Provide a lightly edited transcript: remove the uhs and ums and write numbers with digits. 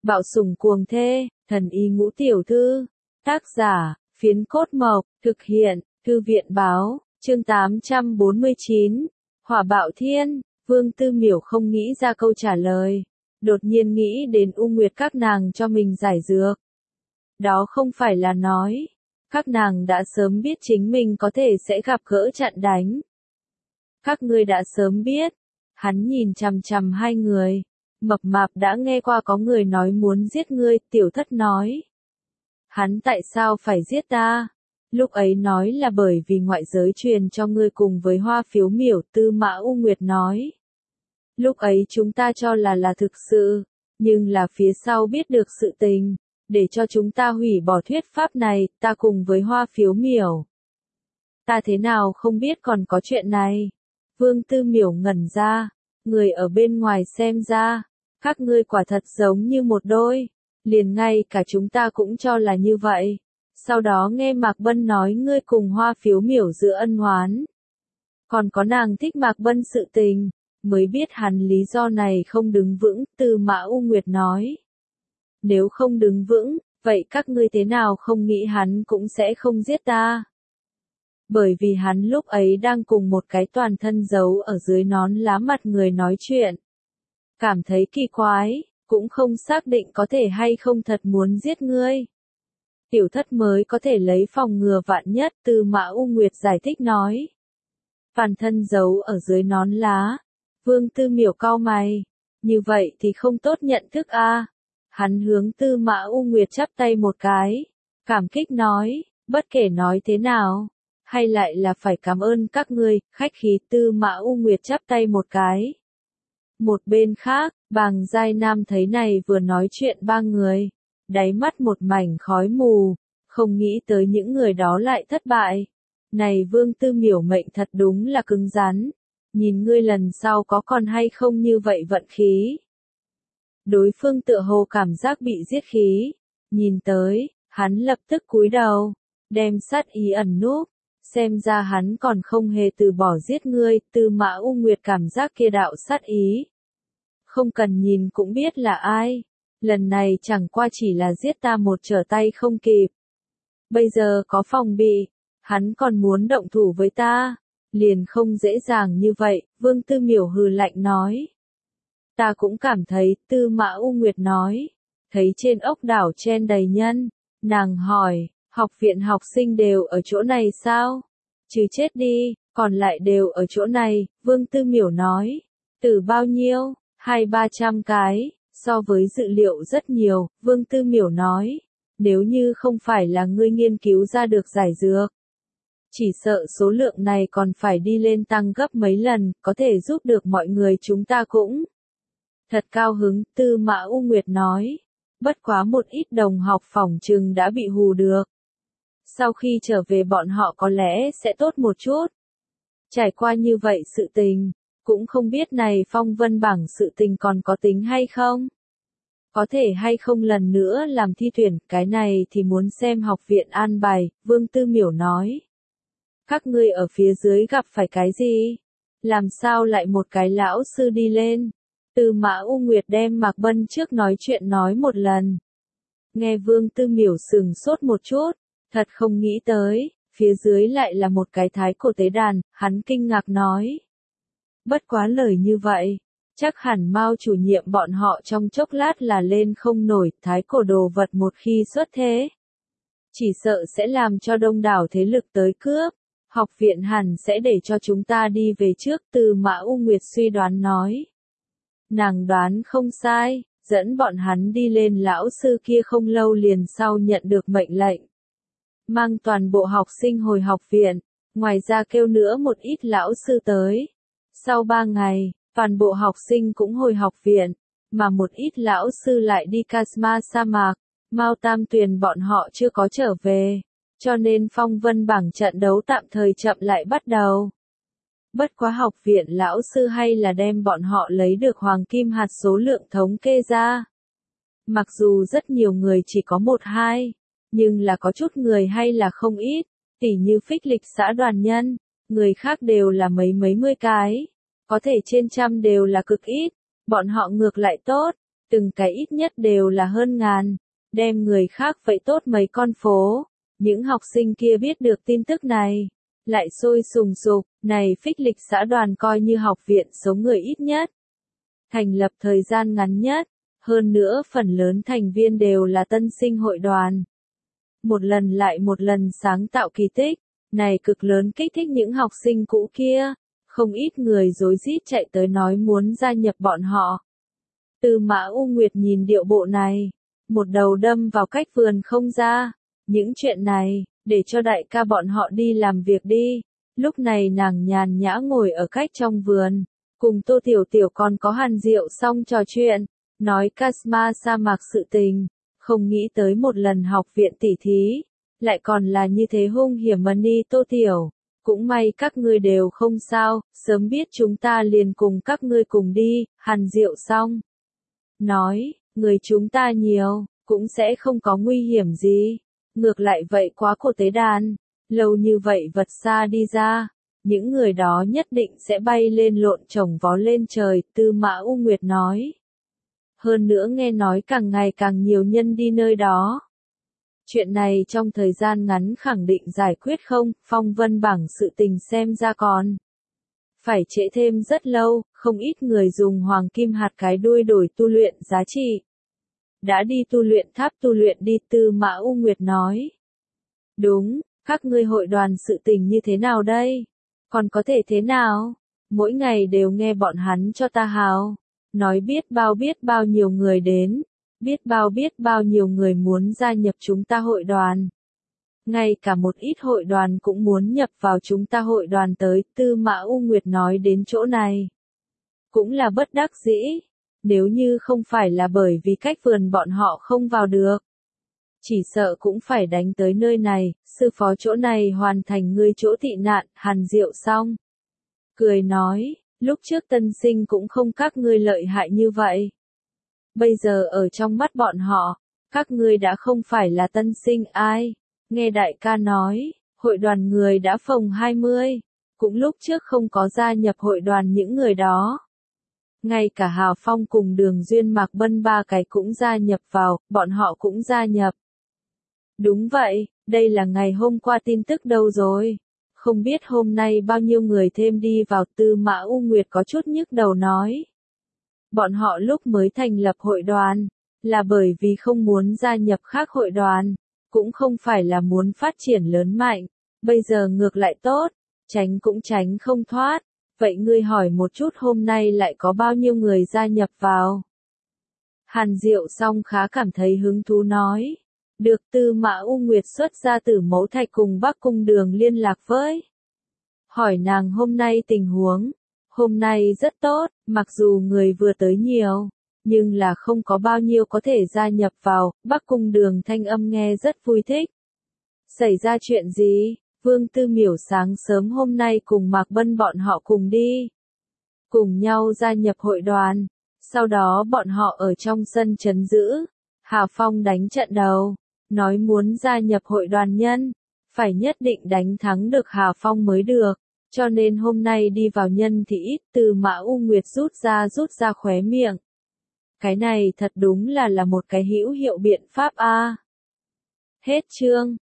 Bạo sủng cuồng thê, thần y ngũ tiểu thư. Tác giả, Phiến Cốt Mộc, thực hiện, Thư viện báo, chương 849. Hỏa bạo thiên, Vương Tư Miểu không nghĩ ra câu trả lời. Đột nhiên nghĩ đến U Nguyệt các nàng cho mình giải dược. Đó không phải là nói. Các nàng đã sớm biết chính mình có thể sẽ gặp gỡ chặn đánh. Các ngươi đã sớm biết. Hắn nhìn chằm chằm hai người. Mập mạp đã nghe qua có người nói muốn giết ngươi, tiểu thất nói. Hắn tại sao phải giết ta? Lúc ấy nói là bởi vì ngoại giới truyền cho ngươi cùng với Hoa Phiếu Miểu, Tư Mã U Nguyệt nói. Lúc ấy chúng ta cho là thực sự, nhưng là phía sau biết được sự tình, để cho chúng ta hủy bỏ thuyết pháp này, ta cùng với Hoa Phiếu Miểu. Ta thế nào không biết còn có chuyện này? Vương Tư Miểu ngẩn ra, người ở bên ngoài xem ra, các ngươi quả thật giống như một đôi, liền ngay cả chúng ta cũng cho là như vậy. Sau đó nghe Mạc Bân nói ngươi cùng Hoa Phiếu Miểu giữa ân oán. Còn có nàng thích Mạc Bân sự tình, mới biết hắn lý do này không đứng vững, Tư Mã U Nguyệt nói. Nếu không đứng vững, vậy các ngươi thế nào không nghĩ hắn cũng sẽ không giết ta? Bởi vì hắn lúc ấy đang cùng một cái toàn thân giấu ở dưới nón lá mặt người nói chuyện. Cảm thấy kỳ quái, cũng không xác định có thể hay không thật muốn giết ngươi. Tiểu thất mới có thể lấy phòng ngừa vạn nhất, Tư Mã U Nguyệt giải thích nói. Toàn thân giấu ở dưới nón lá. Vương Tư Miểu cau mày. Như vậy thì không tốt nhận thức a. Hắn hướng Tư Mã U Nguyệt chắp tay một cái. Cảm kích nói, bất kể nói thế nào. Hay lại là phải cảm ơn các ngươi, khách khí. Tư Mã U Nguyệt chắp tay một cái. Một bên khác, Bàng Giai Nam thấy này vừa nói chuyện ba người. Đáy mắt một mảnh khói mù. Không nghĩ tới những người đó lại thất bại. Này Vương Tư Miểu mệnh thật đúng là cứng rắn. Nhìn ngươi lần sau có còn hay không như vậy vận khí. Đối phương tựa hồ cảm giác bị giết khí. Nhìn tới, hắn lập tức cúi đầu. Đem sát ý ẩn núp. Xem ra hắn còn không hề từ bỏ giết ngươi. Tư Mã U Nguyệt cảm giác kia đạo sát ý. Không cần nhìn cũng biết là ai. Lần này chẳng qua chỉ là giết ta một trở tay không kịp. Bây giờ có phòng bị. Hắn còn muốn động thủ với ta. Liền không dễ dàng như vậy, Vương Tư Miểu hừ lạnh nói. Ta cũng cảm thấy, Tư Mã U Nguyệt nói. Thấy trên ốc đảo chen đầy nhân. Nàng hỏi, học viện học sinh đều ở chỗ này sao? Chứ chết đi, còn lại đều ở chỗ này, Vương Tư Miểu nói. Từ bao nhiêu? 200-300 cái, so với dự liệu rất nhiều, Vương Tư Miểu nói. Nếu như không phải là ngươi nghiên cứu ra được giải dược. Chỉ sợ số lượng này còn phải đi lên tăng gấp mấy lần, có thể giúp được mọi người chúng ta cũng. Thật cao hứng, Tư Mã U Nguyệt nói. Bất quá một ít đồng học phỏng chừng đã bị hù được. Sau khi trở về bọn họ có lẽ sẽ tốt một chút. Trải qua như vậy sự tình, cũng không biết này phong vân bảng sự tình còn có tính hay không. Có thể hay không lần nữa làm thi tuyển, cái này thì muốn xem học viện an bài, Vương Tư Miểu nói. Các ngươi ở phía dưới gặp phải cái gì? Làm sao lại một cái lão sư đi lên? Tư Mã U Nguyệt đem Mạc Bân trước nói chuyện nói một lần. Nghe Vương Tư Miểu sừng sốt một chút, thật không nghĩ tới, phía dưới lại là một cái thái cổ tế đàn, hắn kinh ngạc nói. Bất quá lời như vậy, chắc hẳn Mao chủ nhiệm bọn họ trong chốc lát là lên không nổi, thái cổ đồ vật một khi xuất thế. Chỉ sợ sẽ làm cho đông đảo thế lực tới cướp. Học viện hẳn sẽ để cho chúng ta đi về trước, Tư Mã U Nguyệt suy đoán nói. Nàng đoán không sai, dẫn bọn hắn đi lên, lão sư kia không lâu liền sau nhận được mệnh lệnh. Mang toàn bộ học sinh hồi học viện, ngoài ra kêu nữa một ít lão sư tới. Sau 3 ngày, toàn bộ học sinh cũng hồi học viện, mà một ít lão sư lại đi Kasma sa mạc, Mao Tam Tuyền bọn họ chưa có trở về. Cho nên phong vân bảng trận đấu tạm thời chậm lại bắt đầu. Bất quá học viện lão sư hay là đem bọn họ lấy được hoàng kim hạt số lượng thống kê ra. Mặc dù rất nhiều người chỉ có 1-2, nhưng là có chút người hay là không ít, tỉ như Phích Lịch xã đoàn nhân, người khác đều là mấy mươi cái, có thể trên trăm đều là cực ít, bọn họ ngược lại tốt, từng cái ít nhất đều là hơn ngàn, đem người khác vậy tốt mấy con phố. Những học sinh kia biết được tin tức này, lại sôi sùng sục, này Phích Lịch xã đoàn coi như học viện số người ít nhất, thành lập thời gian ngắn nhất, hơn nữa phần lớn thành viên đều là tân sinh hội đoàn. Một lần lại một lần sáng tạo kỳ tích, này cực lớn kích thích những học sinh cũ kia, không ít người rối rít chạy tới nói muốn gia nhập bọn họ. Tư Mã U Nguyệt nhìn điệu bộ này, một đầu đâm vào cách vườn không ra, những chuyện này, để cho đại ca bọn họ đi làm việc đi. Lúc này nàng nhàn nhã ngồi ở cách trong vườn, cùng Tô Tiểu Tiểu còn có Hàn Diệu Song trò chuyện, nói Kasma sa mạc sự tình, không nghĩ tới một lần học viện tỉ thí, lại còn là như thế hung hiểm mà ni Tô Tiểu. Cũng may các ngươi đều không sao, sớm biết chúng ta liền cùng các ngươi cùng đi, Hàn Diệu Song nói, người chúng ta nhiều, cũng sẽ không có nguy hiểm gì. Ngược lại vậy quá cổ tế đàn, lâu như vậy vật xa đi ra, những người đó nhất định sẽ bay lên lộn chồng vó lên trời, Tư Mã U Nguyệt nói. Hơn nữa nghe nói càng ngày càng nhiều nhân đi nơi đó. Chuyện này trong thời gian ngắn khẳng định giải quyết không, phong vân bảng sự tình xem ra còn phải trễ thêm rất lâu, không ít người dùng hoàng kim hạt cái đuôi đổi tu luyện giá trị. Đã đi tu luyện tháp tu luyện đi, Tư Mã U Nguyệt nói. Đúng, các ngươi hội đoàn sự tình như thế nào đây? Còn có thể thế nào? Mỗi ngày đều nghe bọn hắn cho ta hào. Nói biết bao nhiêu người đến. Biết bao nhiêu người muốn gia nhập chúng ta hội đoàn. Ngay cả một ít hội đoàn cũng muốn nhập vào chúng ta hội đoàn tới, Tư Mã U Nguyệt nói đến chỗ này. Cũng là bất đắc dĩ. Nếu như không phải là bởi vì cách vườn bọn họ không vào được, chỉ sợ cũng phải đánh tới nơi này, sư phó chỗ này hoàn thành ngươi chỗ tị nạn, Hàn Diệu Song cười nói, lúc trước tân sinh cũng không các ngươi lợi hại như vậy. Bây giờ ở trong mắt bọn họ, các ngươi đã không phải là tân sinh ai. Nghe đại ca nói, hội đoàn người đã phồng 20, cũng lúc trước không có gia nhập hội đoàn những người đó. Ngay cả Hào Phong cùng Đường Duyên Mạc Bân ba cái cũng gia nhập vào, bọn họ cũng gia nhập. Đúng vậy, đây là ngày hôm qua tin tức đâu rồi. Không biết hôm nay bao nhiêu người thêm đi vào, Tư Mã U Nguyệt có chút nhức đầu nói. Bọn họ lúc mới thành lập hội đoàn, là bởi vì không muốn gia nhập khác hội đoàn, cũng không phải là muốn phát triển lớn mạnh, bây giờ ngược lại tốt, tránh cũng tránh không thoát. Vậy ngươi hỏi một chút hôm nay lại có bao nhiêu người gia nhập vào? Hàn Diệu Song khá cảm thấy hứng thú nói. Được, Tư Mã U Nguyệt xuất ra Tử Mẫu Thạch cùng Bắc Cung Đường liên lạc với. Hỏi nàng hôm nay tình huống. Hôm nay rất tốt, mặc dù người vừa tới nhiều, nhưng là không có bao nhiêu có thể gia nhập vào, Bắc Cung Đường thanh âm nghe rất vui thích. Xảy ra chuyện gì? Vương Tư Miểu sáng sớm hôm nay cùng Mạc Bân bọn họ cùng đi. Cùng nhau gia nhập hội đoàn. Sau đó bọn họ ở trong sân trấn giữ. Hà Phong đánh trận đầu. Nói muốn gia nhập hội đoàn nhân. Phải nhất định đánh thắng được Hà Phong mới được. Cho nên hôm nay đi vào nhân thì ít. Từ Mã U Nguyệt rút ra khóe miệng. Cái này thật đúng là một cái hữu hiệu biện pháp a. Hết chương.